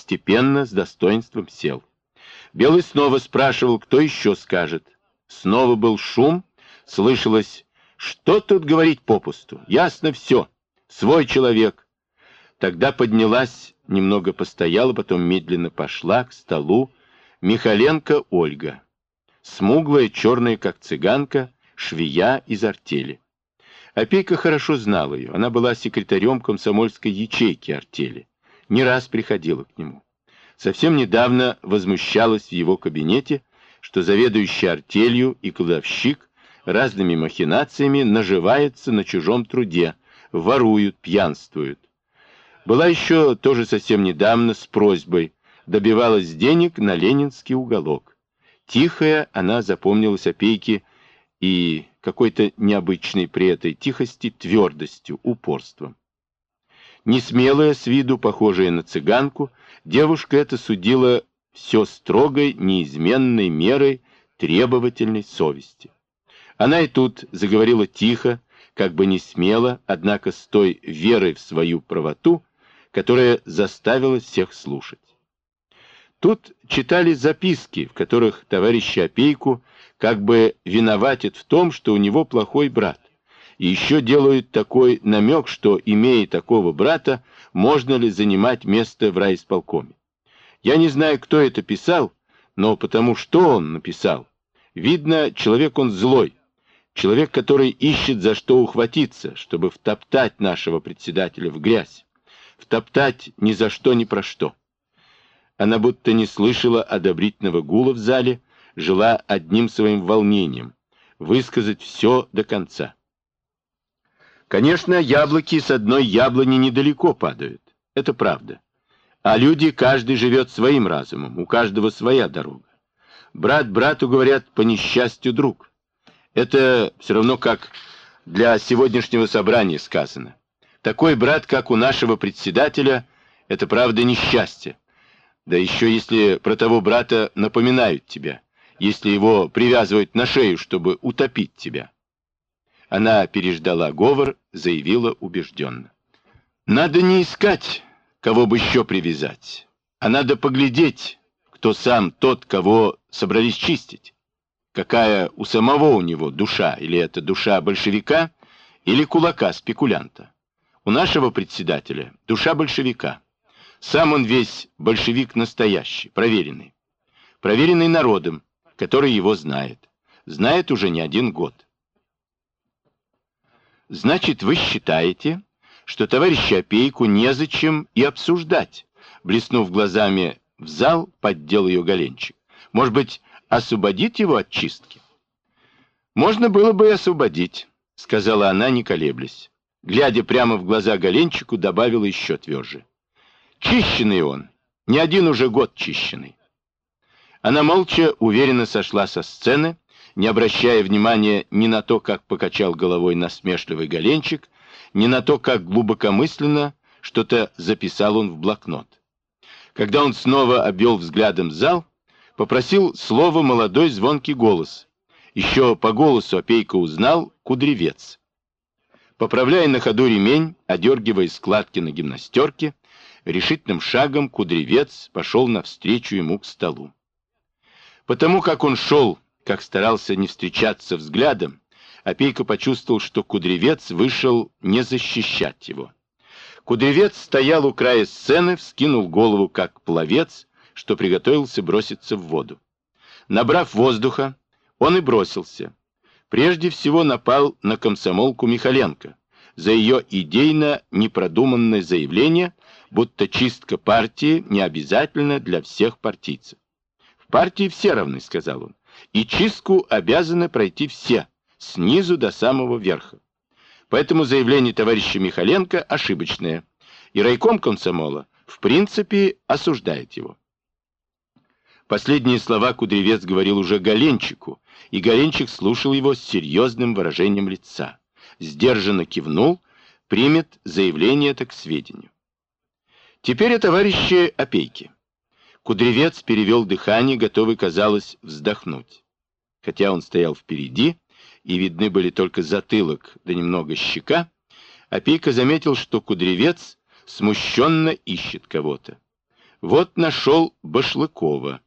степенно, с достоинством сел. Белый снова спрашивал, кто еще скажет. Снова был шум, слышалось: «Что тут говорить попусту? Ясно все. Свой человек». Тогда поднялась, немного постояла, потом медленно пошла к столу Михаленко Ольга. Смуглая, черная, как цыганка, швея из артели. Опейка хорошо знал ее. Она была секретарем комсомольской ячейки артели. Не раз приходила к нему. Совсем недавно возмущалась в его кабинете, что заведующий артелью и кладовщик разными махинациями наживаются на чужом труде, воруют, пьянствуют. Была еще тоже совсем недавно с просьбой, добивалась денег на ленинский уголок. Тихая она запомнилась Опейке и какой-то необычной при этой тихости твердостью, упорством. Несмелая с виду, похожая на цыганку, девушка эта судила все строгой, неизменной мерой требовательной совести. Она и тут заговорила тихо, как бы не смело, однако с той верой в свою правоту, которая заставила всех слушать. Тут читали записки, в которых товарищ Опейку как бы виноватит в том, что у него плохой брат. И еще делают такой намек, что, имея такого брата, можно ли занимать место в райисполкоме. Я не знаю, кто это писал, но потому что он написал. Видно, человек он злой, человек, который ищет за что ухватиться, чтобы втоптать нашего председателя в грязь, втоптать ни за что, ни про что. Она будто не слышала одобрительного гула в зале, жила одним своим волнением — высказать все до конца. Конечно, яблоки с одной яблони недалеко падают. Это правда. А люди, каждый живет своим разумом, у каждого своя дорога. Брат брату, говорят, по несчастью друг. Это все равно как для сегодняшнего собрания сказано. Такой брат, как у нашего председателя, это правда несчастье. Да еще если про того брата напоминают тебя, если его привязывают на шею, чтобы утопить тебя. Она переждала говор, заявила убежденно: надо не искать, кого бы еще привязать, а надо поглядеть, кто сам тот, кого собрались чистить. Какая у самого у него душа, или это душа большевика, или кулака-спекулянта. У нашего председателя душа большевика. Сам он весь большевик настоящий, проверенный. Проверенный народом, который его знает. Знает уже не один год. Значит, вы считаете, что товарища Опейку незачем и обсуждать? Блеснув глазами в зал, поддел ее Голенчик. Может быть, освободить его от чистки? Можно было бы и освободить, сказала она, не колеблясь. Глядя прямо в глаза Голенчику, добавила еще тверже: чищенный он, не один уже год чищенный. Она молча, уверенно сошла со сцены, не обращая внимания ни на то, как покачал головой насмешливый Голенчик, ни на то, как глубокомысленно что-то записал он в блокнот. Когда он снова обвел взглядом зал, попросил слова молодой звонкий голос. Еще по голосу Опейка узнал Кудревец. Поправляя на ходу ремень, одергивая складки на гимнастерке, решительным шагом Кудревец пошел навстречу ему к столу. Потому как он шел, как старался не встречаться взглядом, Опейка почувствовал, что Кудревец вышел не защищать его. Кудревец стоял у края сцены, вскинул голову, как пловец, что приготовился броситься в воду. Набрав воздуха, он и бросился. Прежде всего напал на комсомолку Михаленко за ее идейно непродуманное заявление, будто чистка партии не обязательна для всех партийцев. «В партии все равны», — сказал он, — «и чистку обязаны пройти все, снизу до самого верха. Поэтому заявление товарища Михаленко ошибочное, и райком комсомола в принципе осуждает его». Последние слова Кудревец говорил уже Голенчику, и Голенчик слушал его с серьезным выражением лица. Сдержанно кивнул, примет заявление это к сведению. Теперь о товарище Опейке. Кудревец перевел дыхание, готовый, казалось, вздохнуть. Хотя он стоял впереди, и видны были только затылок да немного щека, Опейка заметил, что Кудревец смущенно ищет кого-то. Вот нашел Башлыкова.